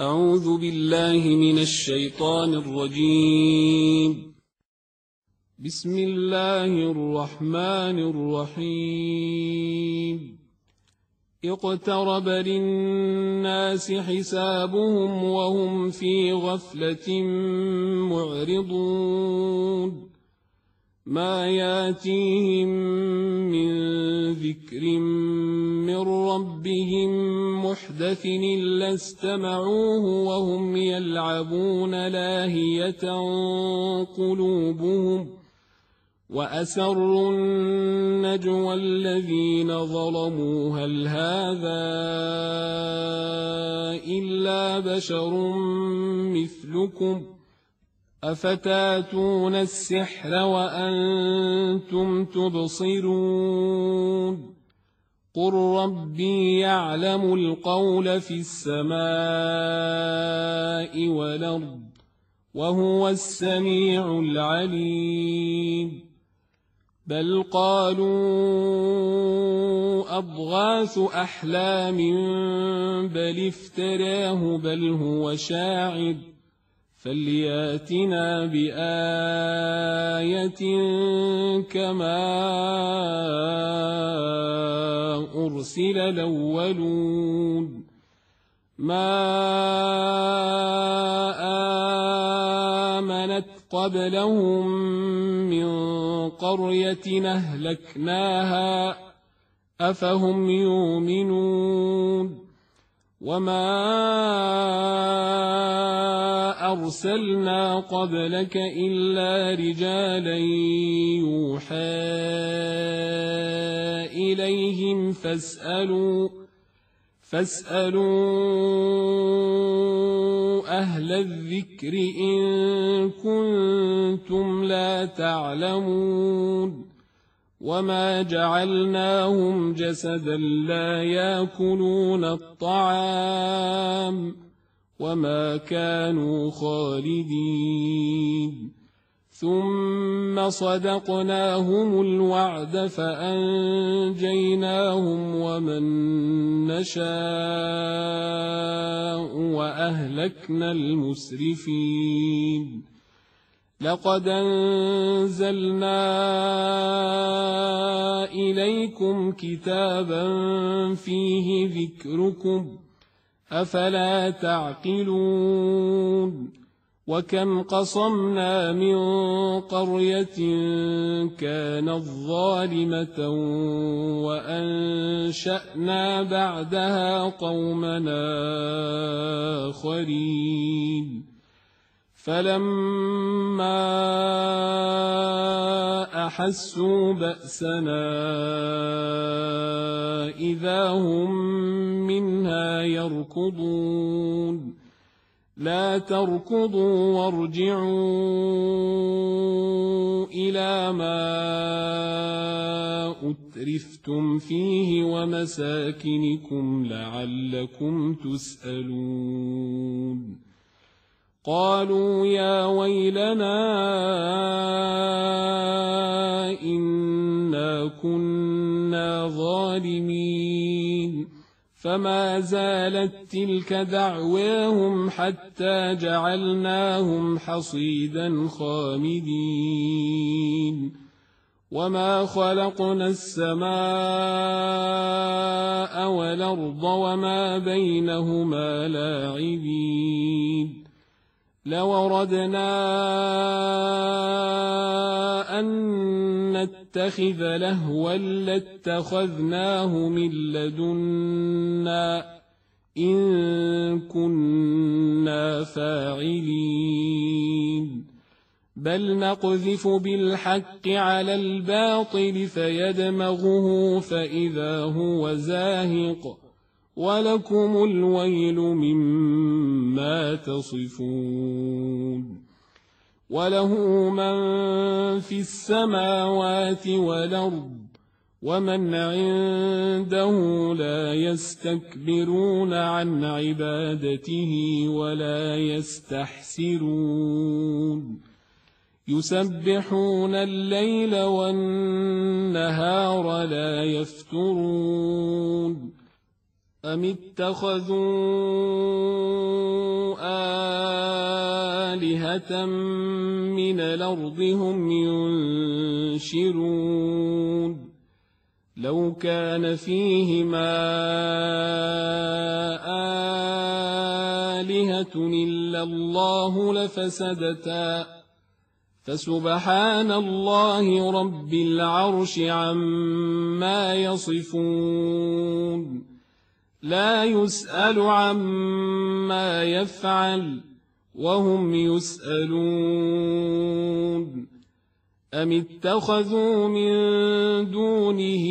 أعوذ بالله من الشيطان الرجيم. بسم الله الرحمن الرحيم. اقترب للناس حسابهم وهم في غفلة معرضون ما ياتيهم من ذكر من ربهم محدث إلا استمعوه وهم يلعبون لاهية قلوبهم وأسروا النجوى الذين ظلموا هل هذا إلا بشر مثلكم أفتاتون السحر وأنتم تبصرون قل ربي يعلم القول في السماء والأرض وهو السميع العليم بل قالوا أضغاث أحلام بل افتراه بل هو شاعر فلياتنا بآية كما أرسل الأولون ما آمنت قبلهم من قرية أهلكناها أفهم يؤمنون وما أرسلنا قبلك إلا رجالا يوحى إليهم فاسألوا أهل الذكر إن كنتم لا تعلمون وما جعلناهم جسدا لا يأكلون الطعام وما كانوا خالدين ثم صدقناهم الوعد فأنجيناهم ومن نشاء وأهلكنا المسرفين لقد أنزلنا إليكم كتابا فيه ذكركم أفلا تعقلون وكم قصمنا من قرية كانت ظالمة وأنشأنا بعدها قومنا آخرين فلما أحسوا بأسنا إذا هم منها يركضون لا تركضوا وارجعوا إلى ما أترفتم فيه ومساكنكم لعلكم تسألون قالوا يا ويلنا إنا كنا ظالمين فما زالت تلك دعواهم حتى جعلناهم حصيدا خامدين وما خلقنا السماء والأرض وما بينهما لاعبين لو أردنا أن نتخذ لهوا لاتخذناه من لدنا إن كنا فاعلين بل نقذف بالحق على الباطل فيدمغه فإذا هو زاهق ولكم الويل مما تصفون وله من في السماوات والأرض ومن عنده لا يستكبرون عن عبادته ولا يستحسرون يسبحون الليل والنهار لا يفترون أم اتخذوا سفينة من الأرض هم ينشرون لو كان فيهما آلهة إلا الله لفسدتا فسبحان الله رب العرش عما يصفون لا يسأل عما يفعل وهم يسألون أم اتخذوا من دونه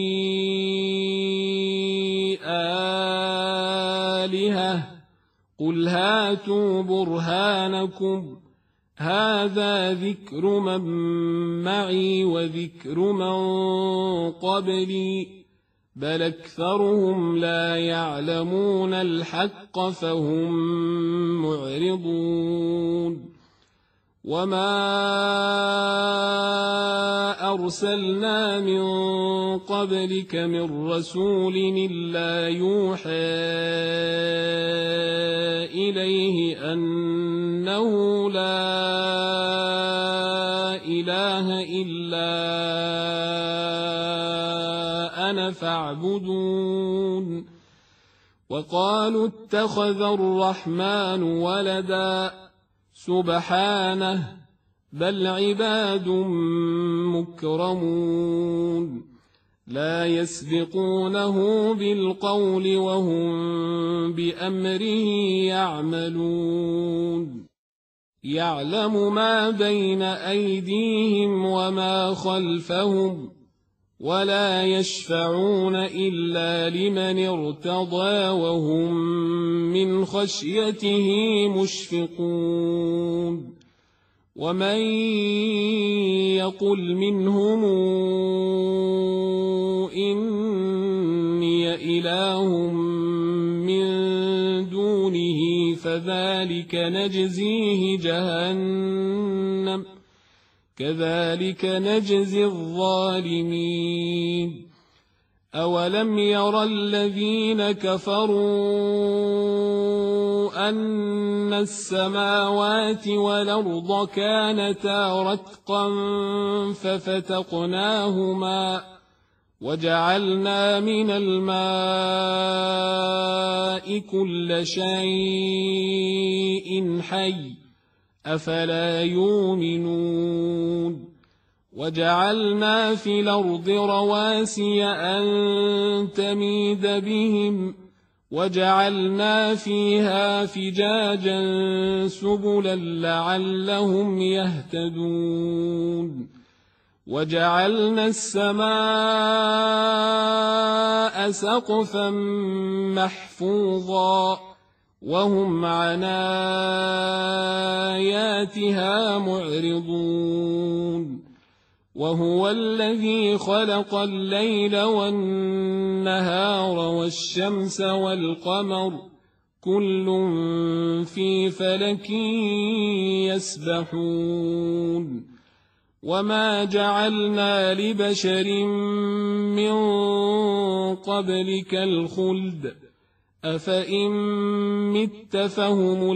آلهة قل هاتوا برهانكم هذا ذكر من معي وذكر من قبلي بل أكثرهم لا يعلمون الحق فهم معرضون وما أرسلنا من قبلك من رسول إلا يوحى إليه أنه لا إله إلا أنا فاعبدون وقالوا اتخذ الرحمن ولدا سبحانه بل عباد مكرمون لا يسبقونه بالقول وهم بأمره يعملون يعلم ما بين أيديهم وما خلفهم ولا يشفعون إلا لمن ارتضى وهم من خشيته مشفقون ومن يقل منهم إني إله من دونه فذلك نجزيه جهنم كذلك نجزي الظالمين أولم ير الذين كفروا أن السماوات والأرض كانتا رتقا ففتقناهما وجعلنا من الماء كل شيء حي أفلا يؤمنون وجعلنا في الأرض رواسي أن تميد بهم وجعلنا فيها فجاجا سبلا لعلهم يهتدون وجعلنا السماء سقفا محفوظا وهم عن آياتها معرضون وهو الذي خلق الليل والنهار والشمس والقمر كل في فلك يسبحون وما جعلنا لبشر من قبلك الخلد أفإن مت فهم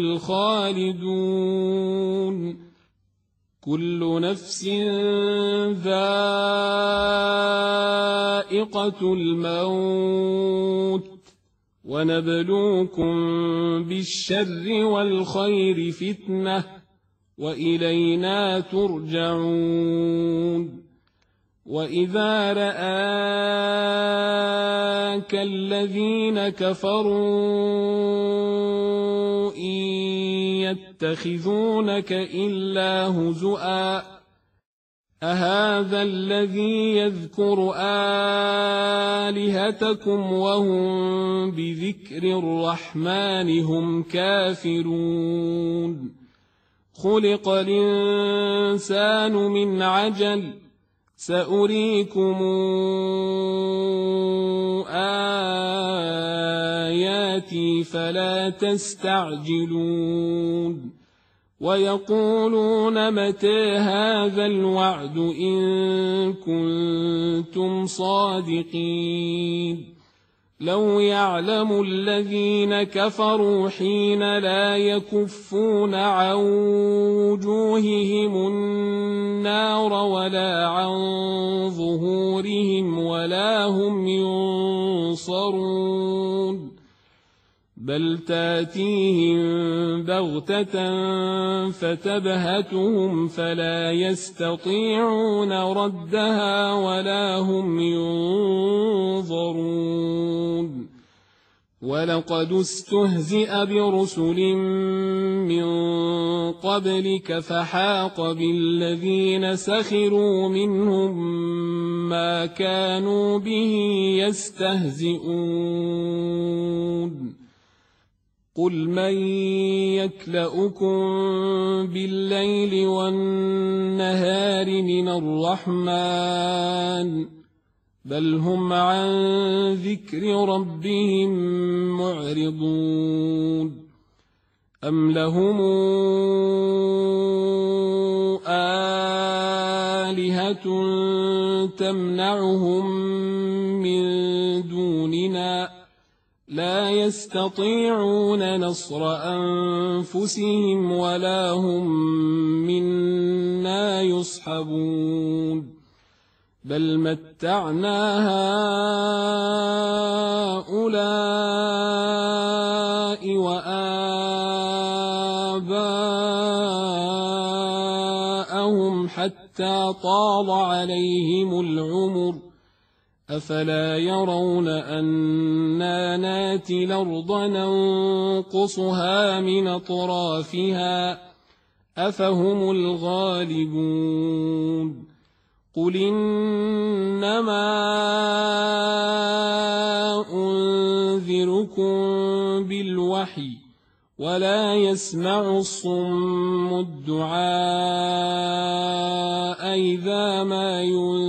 الخالدون كل نفس ذائقة الموت ونبلوكم بالشر والخير فتنة وإلينا ترجعون وإذا رآك الذين كفروا إن يتخذونك إلا هزؤا أهذا الذي يذكر آلهتكم وهم بذكر الرحمن هم كافرون خلق الإنسان من عجل سأريكم آياتي فلا تستعجلون ويقولون متى هذا الوعد إن كنتم صادقين لو يعلم الذين كفروا حين لا يكفون عن وجوههم النار ولا عن ظهورهم ولا هم ينصرون بل تاتيهم بغتة فتبهتهم فلا يستطيعون ردها ولا هم ينظرون ولقد استهزئ برسل من قبلك فحاق بالذين سخروا منهم ما كانوا به يستهزئون قل من يكلؤكم بالليل والنهار من الرحمن بل هم عن ذكر ربهم معرضون أم لهم آلهة تمنعهم من دوننا لا يستطيعون نصر أنفسهم ولا هم منا يصحبون بل متعنا هؤلاء وآباءهم حتى طال عليهم العمر أفلا يرون أنا ناتي الأرض ننقصها من أطرافها أفهم الغالبون قل إنما أنذركم بالوحي ولا يسمع الصم الدعاء إذا ما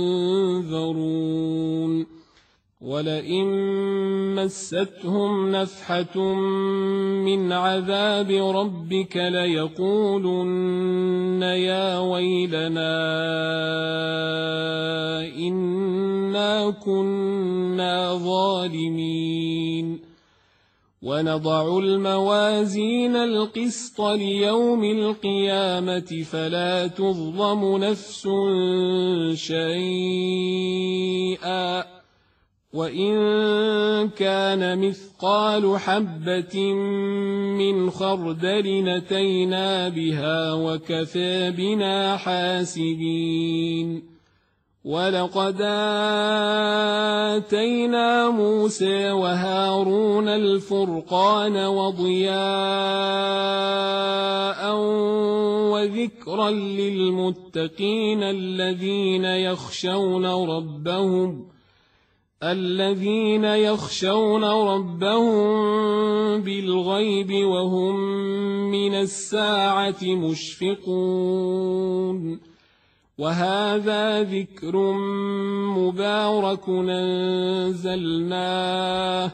ينذرون ولئن مستهم نفحة من عذاب ربك ليقولن يا ويلنا إنا كنا ظالمين ونضع الموازين القسط ليوم القيامة فلا تظلم نفس شيئا وإن كان مثقال حبة من خردل أتينا بها وكفى بنا حاسبين ولقد آتينا موسى وهارون الفرقان وضياء وذكرا للمتقين الذين يخشون ربهم بالغيب وهم من الساعة مشفقون وهذا ذكر مبارك أنزلناه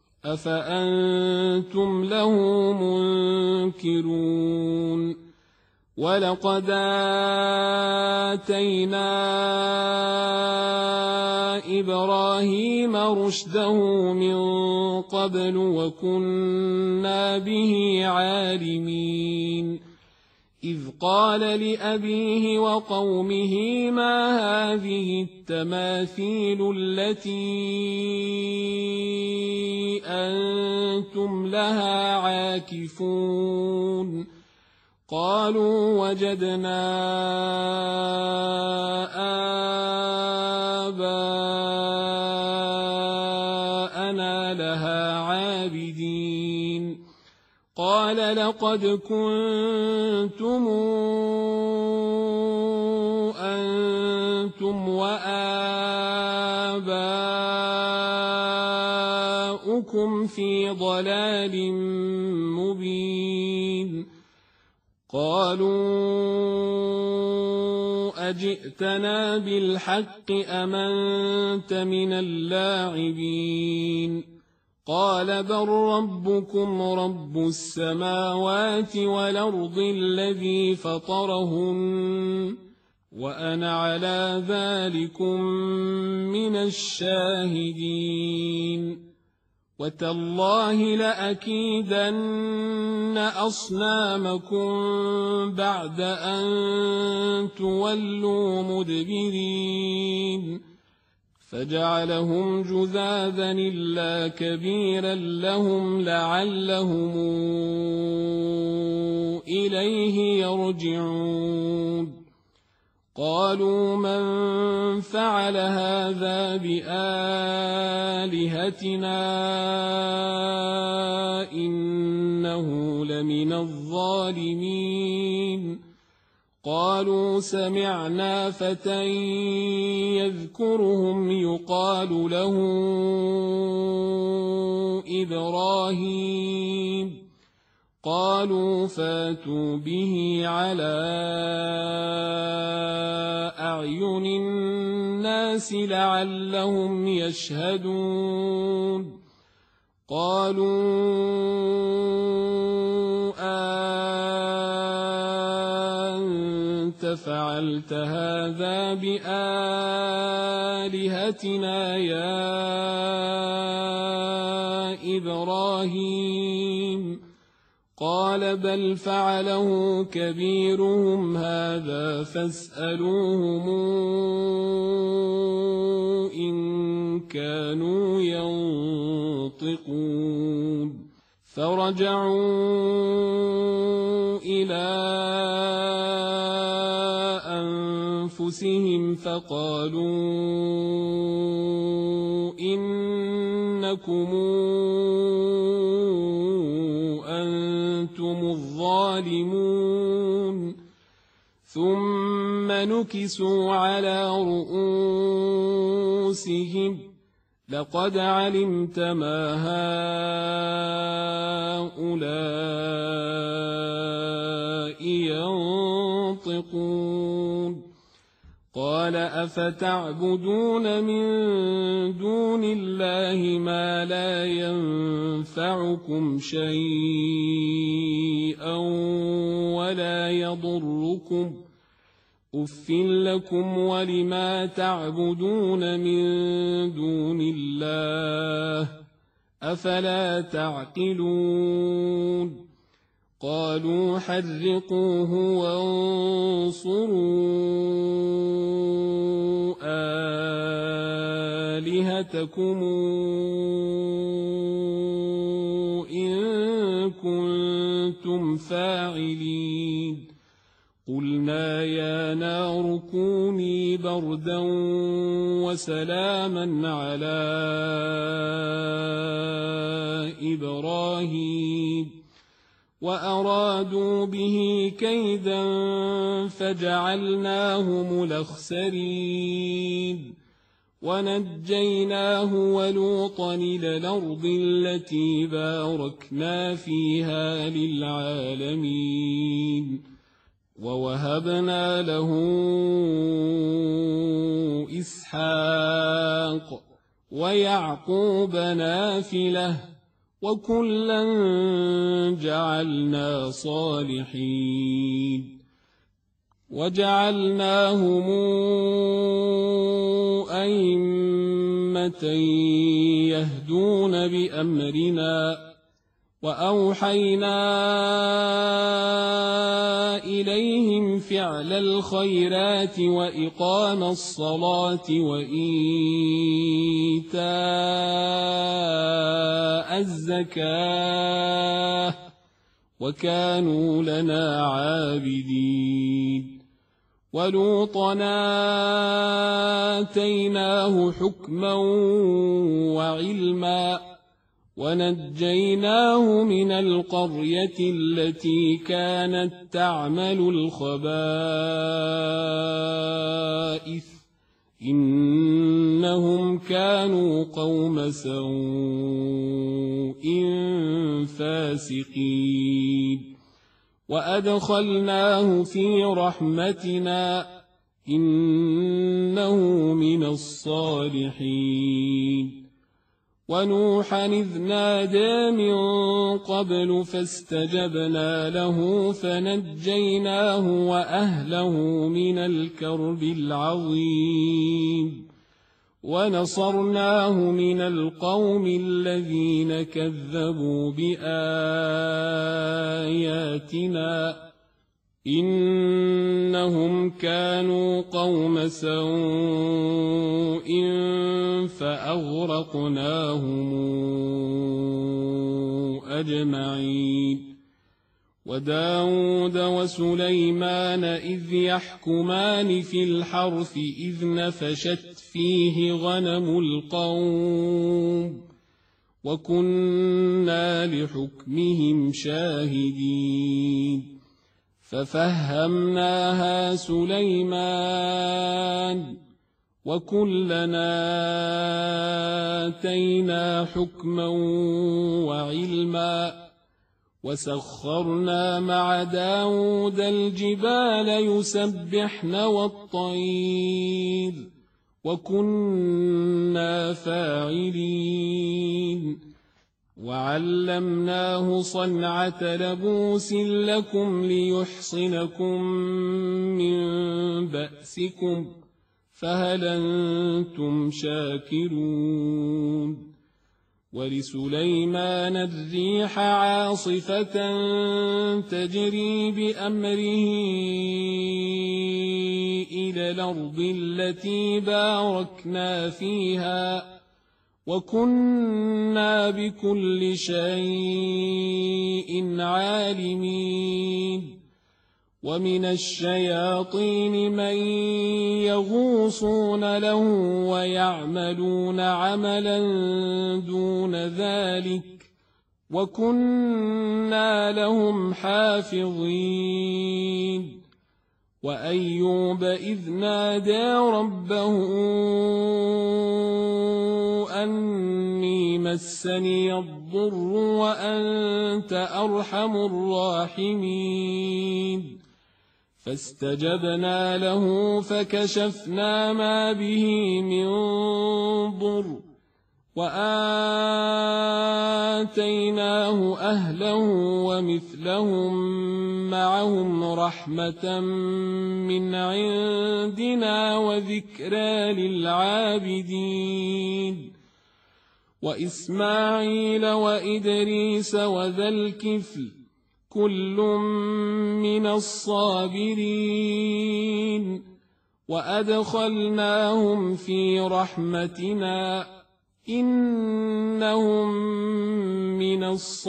أفأنتم له منكرون ولقد آتينا إبراهيم رشده من قبل وكنا به عالمين إذ قال لأبيه وقومه ما هذه التماثيل التي أنتم لها عاكفون قالوا وجدنا آباءنا لها عابدين قال لقد كنتم أنتم وآباؤكم في ضلال مبين قالوا أجئتنا بالحق أم أنت من اللاعبين قال بل ربكم رب السماوات والأرض الذي فطرهن وأنا على ذلكم من الشاهدين وتالله لأكيدن أصنامكم بعد أن تولوا مدبرين فجعلهم جذاذا إلا كبيرا لهم لعلهم إليه يرجعون قالوا من فعل هذا بآلهتنا إنه لمن الظالمين قالوا سمعنا فتى يذكرهم يقال له إبراهيم قالوا فاتوا به على أعين الناس لعلهم يشهدون قالوا أنت فعلت هذا بآلهتنا يا إبراهيم قال بل فعله كبيرهم هذا فاسألوهم إن كانوا ينطقون فرجعوا إلى أنفسهم فقالوا إنكم أنتم الظالمون ثم نكسوا على رؤوسهم لقد علمت ما هؤلاء ينطقون قال أفتعبدون من دون الله ما لا ينفعكم شيئا ولا يضركم أف لكم ولما تعبدون من دون الله أفلا تعقلون قالوا حرقوه وانصروا آلهتكم إن كنتم فاعلين قلنا يا نار كوني بردا وسلاما على إبراهيم وأرادوا به كيدا فجعلناهم الأخسرين ونجيناه ولوطا إلى الأرض التي باركنا فيها للعالمين ووهبنا له إسحاق ويعقوب نافلة وكلا جعلنا صالحين وجعلناهم أئمة يهدون بأمرنا وأوحينا إليهم فعل الخيرات وإقام الصلاة وإيتاء الزكاة وكانوا لنا عابدين ولوطا آتيناه حكما وعلما ونجيناه من القرية التي كانت تعمل الخبائث إنهم كانوا قوم سوء فاسقين وأدخلناه في رحمتنا إنه من الصالحين ونوحا إذ نادى من قبل فاستجبنا له فنجيناه وأهله من الكرب العظيم ونصرناه من القوم الذين كذبوا بآياتنا إنهم كانوا قوم سوء فأغرقناهم أجمعين وداود وسليمان إذ يحكمان في الحرث إذ نفشت فيه غنم القوم وكنا لحكمهم شاهدين ففهمناها سليمان وكلنا آتينا حكما وعلما وسخرنا مع داود الجبال يسبحن والطير وكنا فاعلين وعلمناه صنعة لبوس لكم ليحصنكم من بأسكم فهل أنتم شاكرون ولسليمان الريح عاصفة تجري بأمره إلى الأرض التي باركنا فيها وكنا بكل شيء عالمين ومن الشياطين من يغوصون له ويعملون عملا دون ذلك وكنا لهم حافظين وأيوب إذ نادى ربه أني مسني الضر وأنت أرحم الراحمين فاستجبنا له فكشفنا ما به من ضر وآتيناه أهله ومثلهم معهم رحمة من عندنا وذكرى للعابدين وإسماعيل وإدريس وذا الكفل كل من الصابرين وأدخلناهم في رحمتنا إنهم من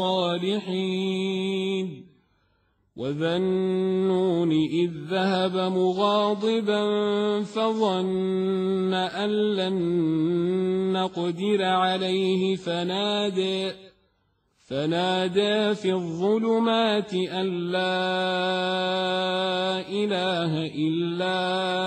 الصالحين وذا النون إذ ذهب مغاضبا فظن أن لن نقدر عليه فنادى في الظلمات أن لا إله إلا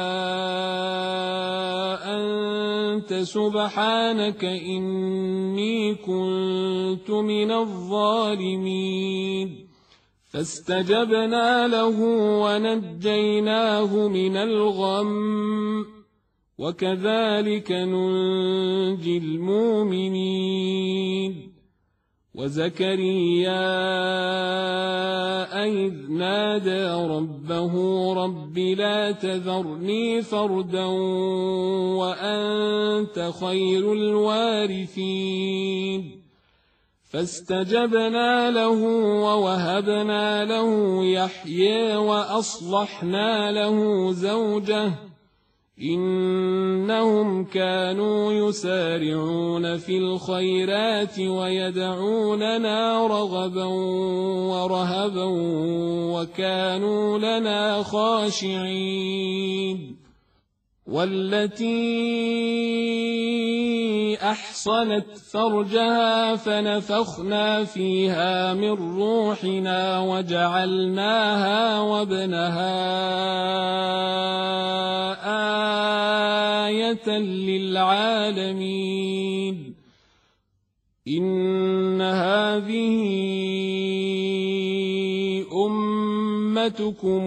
أنت سبحانك إني كنت من الظالمين فاستجبنا له ونجيناه من الغم وكذلك ننجي المؤمنين وزكريا إذ نادى ربه رب لا تذرني فردا وأنت خير الوارثين فاستجبنا له ووهبنا له يحيى وأصلحنا له زوجه إنهم كانوا يسارعون في الخيرات ويدعوننا رغبا ورهبا وكانوا لنا خاشعين والتي أحصنت فرجها فنفخنا فيها من روحنا وجعلناها وابنها آية للعالمين إن هذه أمتكم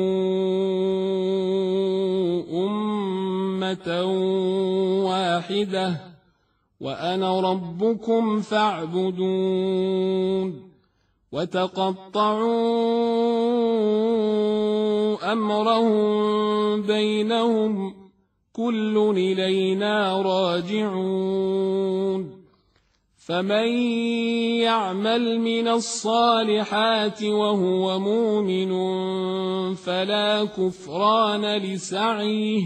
أمة واحدة وأنا ربكم فاعبدون وتقطعوا أمرهم بينهم كل إلينا راجعون فمن يعمل من الصالحات وهو مؤمن فلا كفران لسعيه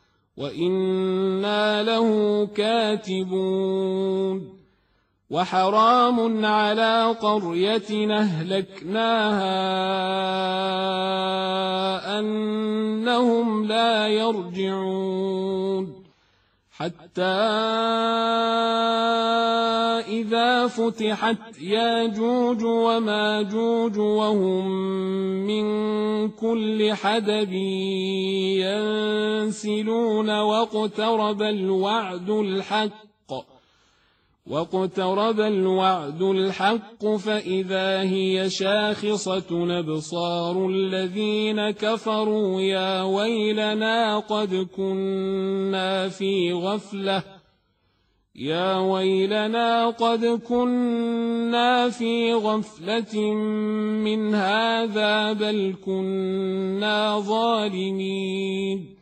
وإنا له كاتبون وحرام على قرية أهلكناها أنهم لا يرجعون حتى إذا فتحت ياجوج وماجوج وهم من كل حدب ينسلون واقترب الوعد الحق فإذا هي شاخصة أبصار الذين كفروا يا ويلنا قد كنا في غفلة من هذا بل كنا ظالمين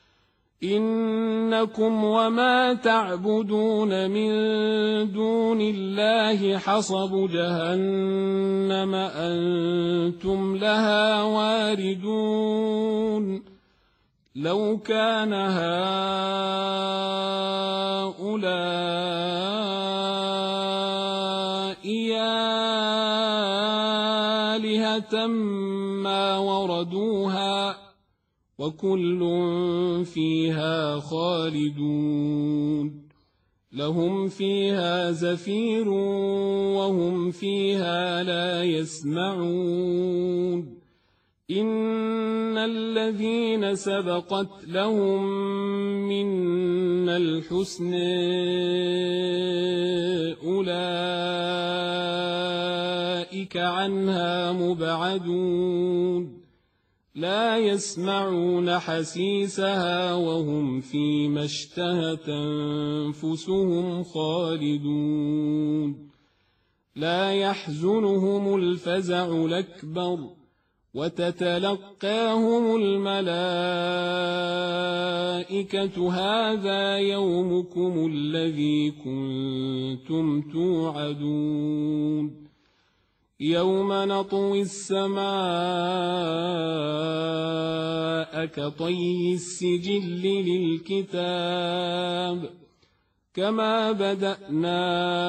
إنكم وما تعبدون من دون الله حصب جهنم أنتم لها واردون لو كان هؤلاء آلهة ما وردوها وكل فيها خالدون لهم فيها زفير وهم فيها لا يسمعون إن الذين سبقت لهم منا الحسن أولئك عنها مبعدون لا يسمعون حسيسها وهم فيما اشتهت أنفسهم خالدون لا يحزنهم الفزع الأكبر وتتلقاهم الملائكة هذا يومكم الذي كنتم توعدون يوم نطوي السماء كطي السجل للكتاب كما بدأنا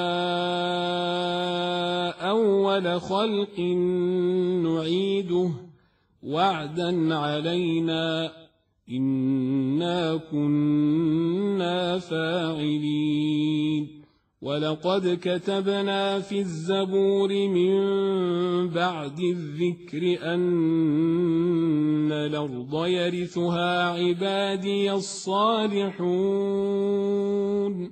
أول خلق نعيده وعدا علينا إنا كنا فاعلين ولقد كتبنا في الزبور من بعد الذكر أن الأرض يرثها عبادي الصالحون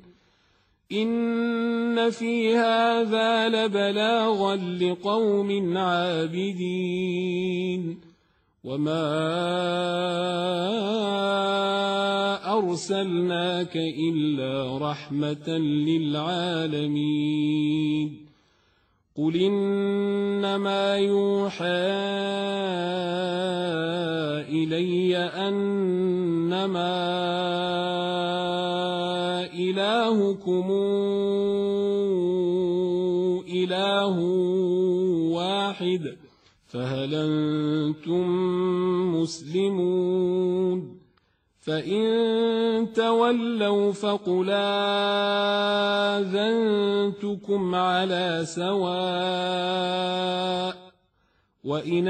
إن في هذا لبلاغا لقوم عابدين وما أرسلناك إلا رحمة للعالمين قل إنما يوحى إلي أنما إلهكم إله واحد فهل أنتم مسلمون فإن تولوا فقل آذنتكم على سواء وإن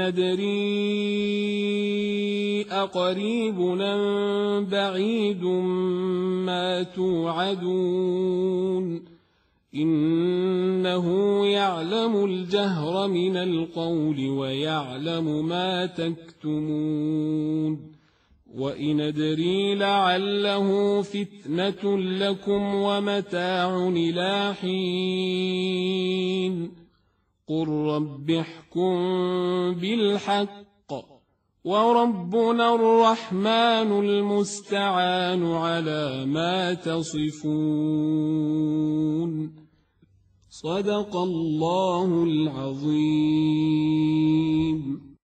أدري أقريب أم بعيد ما توعدون إنه يعلم الجهر من القول ويعلم ما تكتمون وإن أدري لعله فتنة لكم ومتاع إلى حين قل رب احكم بالحق وربنا الرحمن المستعان على ما تصفون صدق الله العظيم.